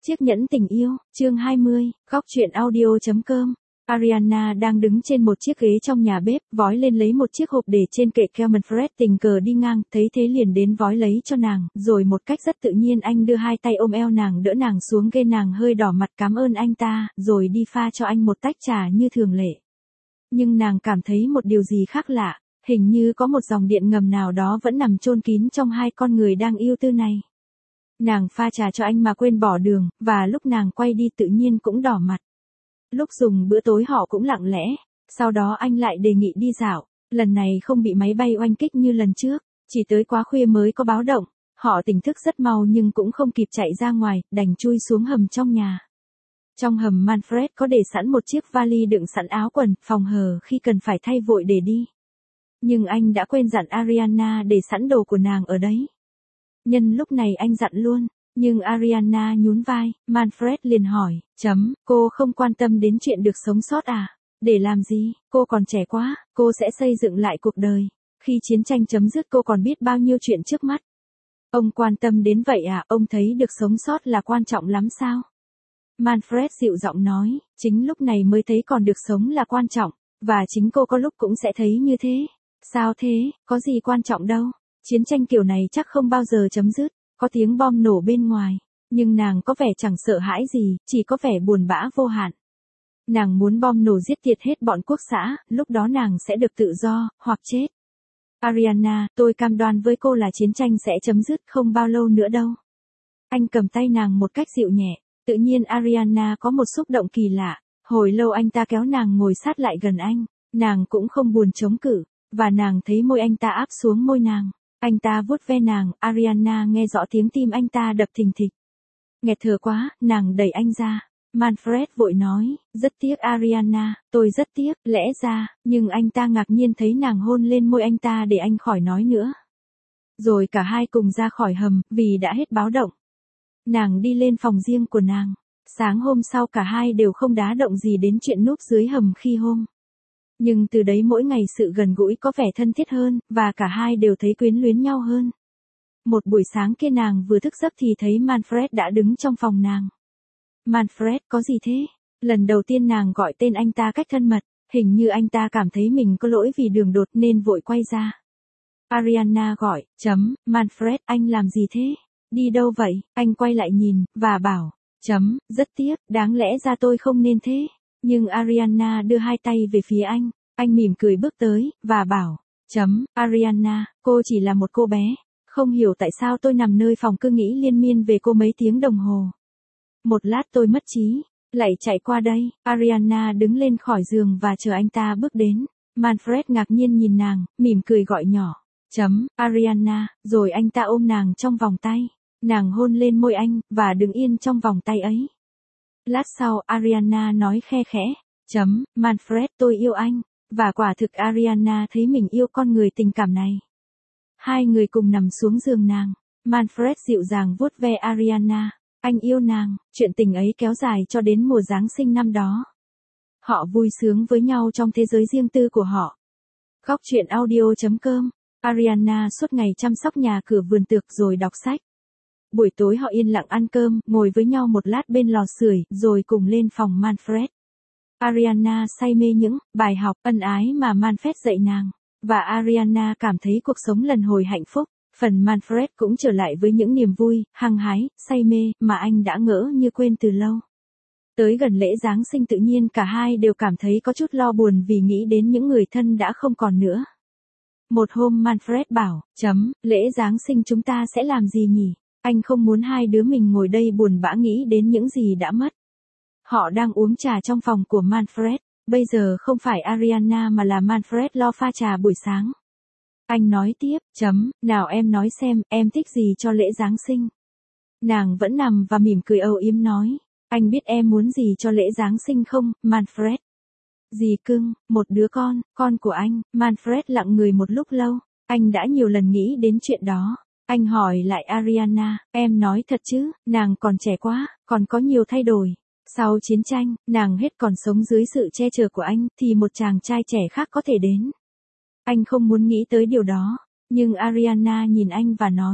Chiếc nhẫn tình yêu, chương 20, góc truyện audio.com. Ariana đang đứng trên một chiếc ghế trong nhà bếp, vói lên lấy một chiếc hộp để trên kệ Kelman Fred tình cờ đi ngang, thấy thế liền đến vói lấy cho nàng, rồi một cách rất tự nhiên anh đưa hai tay ôm eo nàng đỡ nàng xuống ghế, nàng hơi đỏ mặt cảm ơn anh ta, rồi đi pha cho anh một tách trà như thường lệ. Nhưng nàng cảm thấy một điều gì khác lạ, hình như có một dòng điện ngầm nào đó vẫn nằm chôn kín trong hai con người đang yêu tư này. Nàng pha trà cho anh mà quên bỏ đường, và lúc nàng quay đi tự nhiên cũng đỏ mặt. Lúc dùng bữa tối họ cũng lặng lẽ, sau đó anh lại đề nghị đi dạo, lần này không bị máy bay oanh kích như lần trước, chỉ tới quá khuya mới có báo động, họ tỉnh thức rất mau nhưng cũng không kịp chạy ra ngoài, đành chui xuống hầm trong nhà. Trong hầm Manfred có để sẵn một chiếc vali đựng sẵn áo quần, phòng hờ khi cần phải thay vội để đi. Nhưng anh đã quên dặn Ariana để sẵn đồ của nàng ở đấy. Nhân lúc này anh dặn luôn, nhưng Ariana nhún vai, Manfred liền hỏi, cô không quan tâm đến chuyện được sống sót à? Để làm gì, cô còn trẻ quá, cô sẽ xây dựng lại cuộc đời. Khi chiến tranh chấm dứt cô còn biết bao nhiêu chuyện trước mắt. Ông quan tâm đến vậy à, ông thấy được sống sót là quan trọng lắm sao? Manfred dịu giọng nói, chính lúc này mới thấy còn được sống là quan trọng, và chính cô có lúc cũng sẽ thấy như thế. Sao thế, có gì quan trọng đâu. Chiến tranh kiểu này chắc không bao giờ chấm dứt, có tiếng bom nổ bên ngoài, nhưng nàng có vẻ chẳng sợ hãi gì, chỉ có vẻ buồn bã vô hạn. Nàng muốn bom nổ giết tiệt hết bọn quốc xã, lúc đó nàng sẽ được tự do, hoặc chết. Ariana, tôi cam đoan với cô là chiến tranh sẽ chấm dứt không bao lâu nữa đâu. Anh cầm tay nàng một cách dịu nhẹ, tự nhiên Ariana có một xúc động kỳ lạ, hồi lâu anh ta kéo nàng ngồi sát lại gần anh, nàng cũng không buồn chống cự, và nàng thấy môi anh ta áp xuống môi nàng. Anh ta vuốt ve nàng, Ariana nghe rõ tiếng tim anh ta đập thình thịch. Nghẹt thở quá, nàng đẩy anh ra. Manfred vội nói, rất tiếc Ariana, tôi rất tiếc, lẽ ra, nhưng anh ta ngạc nhiên thấy nàng hôn lên môi anh ta để anh khỏi nói nữa. Rồi cả hai cùng ra khỏi hầm, vì đã hết báo động. Nàng đi lên phòng riêng của nàng. Sáng hôm sau cả hai đều không đá động gì đến chuyện núp dưới hầm khi hôm. Nhưng từ đấy mỗi ngày sự gần gũi có vẻ thân thiết hơn, và cả hai đều thấy quyến luyến nhau hơn. Một buổi sáng kia nàng vừa thức giấc thì thấy Manfred đã đứng trong phòng nàng. Manfred, có gì thế? Lần đầu tiên nàng gọi tên anh ta cách thân mật, hình như anh ta cảm thấy mình có lỗi vì đường đột nên vội quay ra. Ariana gọi, Manfred, anh làm gì thế? Đi đâu vậy? Anh quay lại nhìn, và bảo, rất tiếc, đáng lẽ ra tôi không nên thế. Nhưng Ariana đưa hai tay về phía anh mỉm cười bước tới, và bảo, Ariana, cô chỉ là một cô bé, không hiểu tại sao tôi nằm nơi phòng cứ nghĩ liên miên về cô mấy tiếng đồng hồ. Một lát tôi mất trí, lại chạy qua đây, Ariana đứng lên khỏi giường và chờ anh ta bước đến. Manfred ngạc nhiên nhìn nàng, mỉm cười gọi nhỏ, Ariana, rồi anh ta ôm nàng trong vòng tay, nàng hôn lên môi anh, và đứng yên trong vòng tay ấy. Lát sau Ariana nói khe khẽ, Manfred tôi yêu anh, và quả thực Ariana thấy mình yêu con người tình cảm này. Hai người cùng nằm xuống giường nàng, Manfred dịu dàng vuốt ve Ariana, anh yêu nàng, chuyện tình ấy kéo dài cho đến mùa Giáng sinh năm đó. Họ vui sướng với nhau trong thế giới riêng tư của họ. Góc truyện audio.com, Ariana suốt ngày chăm sóc nhà cửa vườn tược rồi đọc sách. Buổi tối họ yên lặng ăn cơm, ngồi với nhau một lát bên lò sưởi, rồi cùng lên phòng Manfred. Ariana say mê những bài học ân ái mà Manfred dạy nàng, và Ariana cảm thấy cuộc sống lần hồi hạnh phúc. Phần Manfred cũng trở lại với những niềm vui, hăng hái, say mê, mà anh đã ngỡ như quên từ lâu. Tới gần lễ Giáng sinh tự nhiên cả hai đều cảm thấy có chút lo buồn vì nghĩ đến những người thân đã không còn nữa. Một hôm Manfred bảo, lễ Giáng sinh chúng ta sẽ làm gì nhỉ? Anh không muốn hai đứa mình ngồi đây buồn bã nghĩ đến những gì đã mất. Họ đang uống trà trong phòng của Manfred, bây giờ không phải Ariana mà là Manfred lo pha trà buổi sáng. Anh nói tiếp, nào em nói xem, em thích gì cho lễ Giáng sinh? Nàng vẫn nằm và mỉm cười âu yếm nói, anh biết em muốn gì cho lễ Giáng sinh không, Manfred? Gì cưng, một đứa con của anh. Manfred lặng người một lúc lâu, anh đã nhiều lần nghĩ đến chuyện đó. Anh hỏi lại Ariana, em nói thật chứ, nàng còn trẻ quá, còn có nhiều thay đổi. Sau chiến tranh, nàng hết còn sống dưới sự che chở của anh, thì một chàng trai trẻ khác có thể đến. Anh không muốn nghĩ tới điều đó, nhưng Ariana nhìn anh và nói,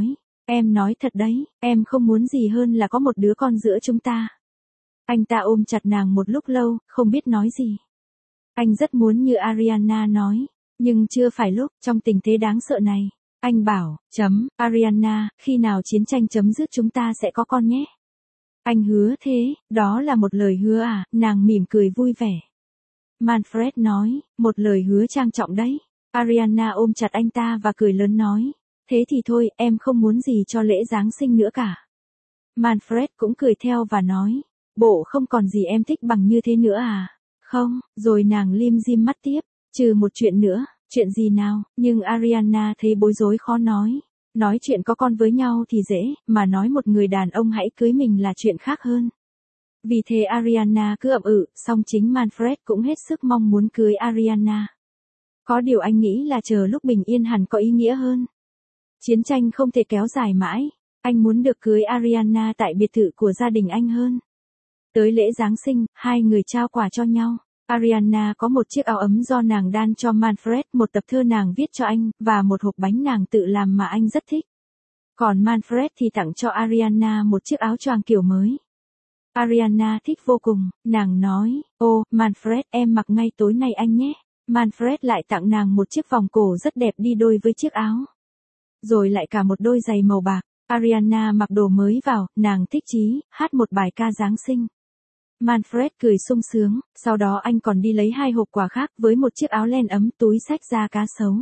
Em nói thật đấy, em không muốn gì hơn là có một đứa con giữa chúng ta. Anh ta ôm chặt nàng một lúc lâu, không biết nói gì. Anh rất muốn như Ariana nói, nhưng chưa phải lúc, trong tình thế đáng sợ này. Anh bảo, Ariana, khi nào chiến tranh chấm dứt chúng ta sẽ có con nhé. Anh hứa thế, đó là một lời hứa à, nàng mỉm cười vui vẻ. Manfred nói, một lời hứa trang trọng đấy. Ariana ôm chặt anh ta và cười lớn nói, thế thì thôi, em không muốn gì cho lễ Giáng sinh nữa cả. Manfred cũng cười theo và nói, bộ không còn gì em thích bằng như thế nữa à? Không, rồi nàng lim dim mắt tiếp, trừ một chuyện nữa, chuyện gì nào, nhưng Ariana thấy bối rối khó nói. Nói chuyện có con với nhau thì dễ, mà nói một người đàn ông hãy cưới mình là chuyện khác hơn. Vì thế Ariana cứ ậm song chính Manfred cũng hết sức mong muốn cưới Ariana. Có điều anh nghĩ là chờ lúc bình yên hẳn có ý nghĩa hơn. Chiến tranh không thể kéo dài mãi, anh muốn được cưới Ariana tại biệt thự của gia đình anh hơn. Tới lễ Giáng sinh, hai người trao quà cho nhau. Ariana có một chiếc áo ấm do nàng đan cho Manfred, một tập thơ nàng viết cho anh, và một hộp bánh nàng tự làm mà anh rất thích. Còn Manfred thì tặng cho Ariana một chiếc áo choàng kiểu mới. Ariana thích vô cùng, nàng nói, ô, Manfred, em mặc ngay tối nay anh nhé. Manfred lại tặng nàng một chiếc vòng cổ rất đẹp đi đôi với chiếc áo. Rồi lại cả một đôi giày màu bạc. Ariana mặc đồ mới vào, nàng thích chí, hát một bài ca Giáng sinh. Manfred cười sung sướng, sau đó anh còn đi lấy 2 hộp quà khác với một chiếc áo len ấm, túi xách da cá sấu.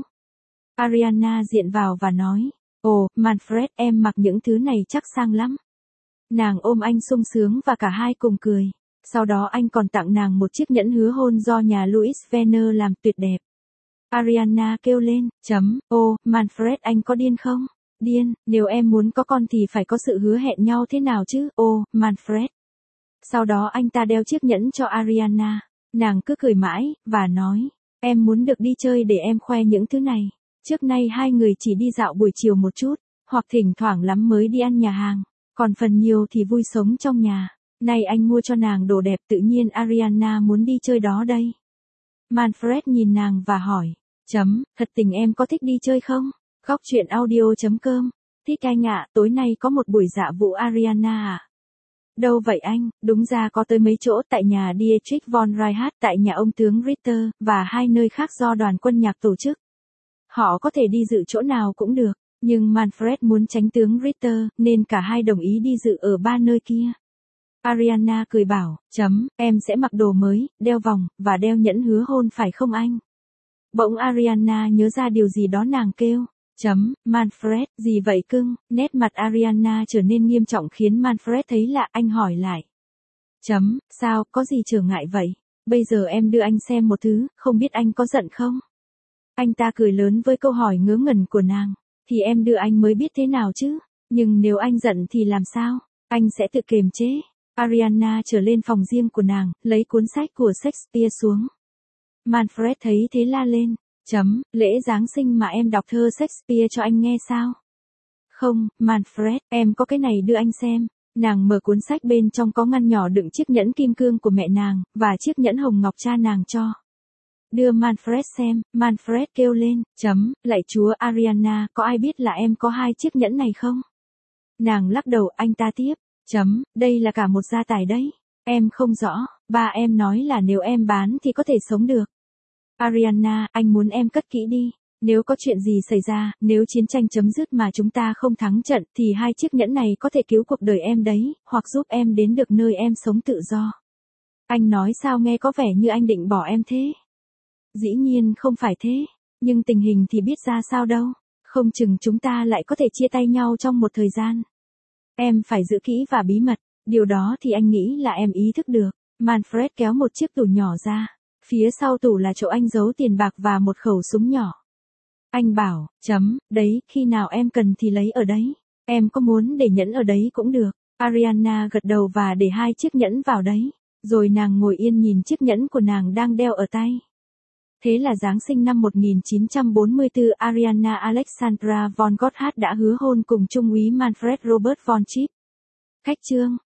Ariana diện vào và nói, ồ, Manfred, em mặc những thứ này chắc sang lắm. Nàng ôm anh sung sướng và cả hai cùng cười. Sau đó anh còn tặng nàng một chiếc nhẫn hứa hôn do nhà Louis Vuitton làm tuyệt đẹp. Ariana kêu lên, ô, Manfred, anh có điên không? Điên, nếu em muốn có con thì phải có sự hứa hẹn nhau thế nào chứ, ô, Manfred. Sau đó anh ta đeo chiếc nhẫn cho Ariana. Nàng cứ cười mãi, và nói, em muốn được đi chơi để em khoe những thứ này. Trước nay hai người chỉ đi dạo buổi chiều một chút, hoặc thỉnh thoảng lắm mới đi ăn nhà hàng, còn phần nhiều thì vui sống trong nhà. Nay anh mua cho nàng đồ đẹp, tự nhiên Ariana muốn đi chơi đó đây. Manfred nhìn nàng và hỏi, thật tình em có thích đi chơi không? Góc truyện audio.com. Thích anh ạ, tối nay có một buổi dạ vụ Ariana à? Đâu vậy anh? Đúng ra có tới mấy chỗ, tại nhà Dietrich von Reichhardt, tại nhà ông tướng Ritter, và 2 nơi khác do đoàn quân nhạc tổ chức. Họ có thể đi dự chỗ nào cũng được, nhưng Manfred muốn tránh tướng Ritter, nên cả hai đồng ý đi dự ở 3 nơi kia. Ariana cười bảo, em sẽ mặc đồ mới, đeo vòng, và đeo nhẫn hứa hôn phải không anh? Bỗng Ariana nhớ ra điều gì đó, nàng kêu, Manfred, gì vậy cưng? Nét mặt Ariana trở nên nghiêm trọng khiến Manfred thấy lạ, anh hỏi lại. Sao, có gì trở ngại vậy? Bây giờ em đưa anh xem một thứ, không biết anh có giận không? Anh ta cười lớn với câu hỏi ngớ ngẩn của nàng. Thì em đưa anh mới biết thế nào chứ? Nhưng nếu anh giận thì làm sao? Anh sẽ tự kiềm chế. Ariana trở lên phòng riêng của nàng, lấy cuốn sách của Shakespeare xuống. Manfred thấy thế la lên. Lễ Giáng sinh mà em đọc thơ Shakespeare cho anh nghe sao? Không, Manfred, em có cái này đưa anh xem. Nàng mở cuốn sách, bên trong có ngăn nhỏ đựng chiếc nhẫn kim cương của mẹ nàng, và chiếc nhẫn hồng ngọc cha nàng cho. Đưa Manfred xem, Manfred kêu lên, lạy Chúa Ariana, có ai biết là em có 2 chiếc nhẫn này không? Nàng lắc đầu, anh ta tiếp, đây là cả một gia tài đấy. Em không rõ, ba em nói là nếu em bán thì có thể sống được. Ariana, anh muốn em cất kỹ đi. Nếu có chuyện gì xảy ra, nếu chiến tranh chấm dứt mà chúng ta không thắng trận, thì 2 chiếc nhẫn này có thể cứu cuộc đời em đấy, hoặc giúp em đến được nơi em sống tự do. Anh nói sao nghe có vẻ như anh định bỏ em thế? Dĩ nhiên không phải thế, nhưng tình hình thì biết ra sao đâu, không chừng chúng ta lại có thể chia tay nhau trong một thời gian. Em phải giữ kỹ và bí mật, điều đó thì anh nghĩ là em ý thức được. Manfred kéo một chiếc tủ nhỏ ra, phía sau tủ là chỗ anh giấu tiền bạc và một khẩu súng nhỏ. Anh bảo, đấy, khi nào em cần thì lấy ở đấy, em có muốn để nhẫn ở đấy cũng được. Ariana gật đầu và để 2 chiếc nhẫn vào đấy, rồi nàng ngồi yên nhìn chiếc nhẫn của nàng đang đeo ở tay. Thế là Giáng sinh năm 1944, Ariana Alexandra von Gotthard đã hứa hôn cùng Trung úy Manfred Robert von Chipp. Khách chương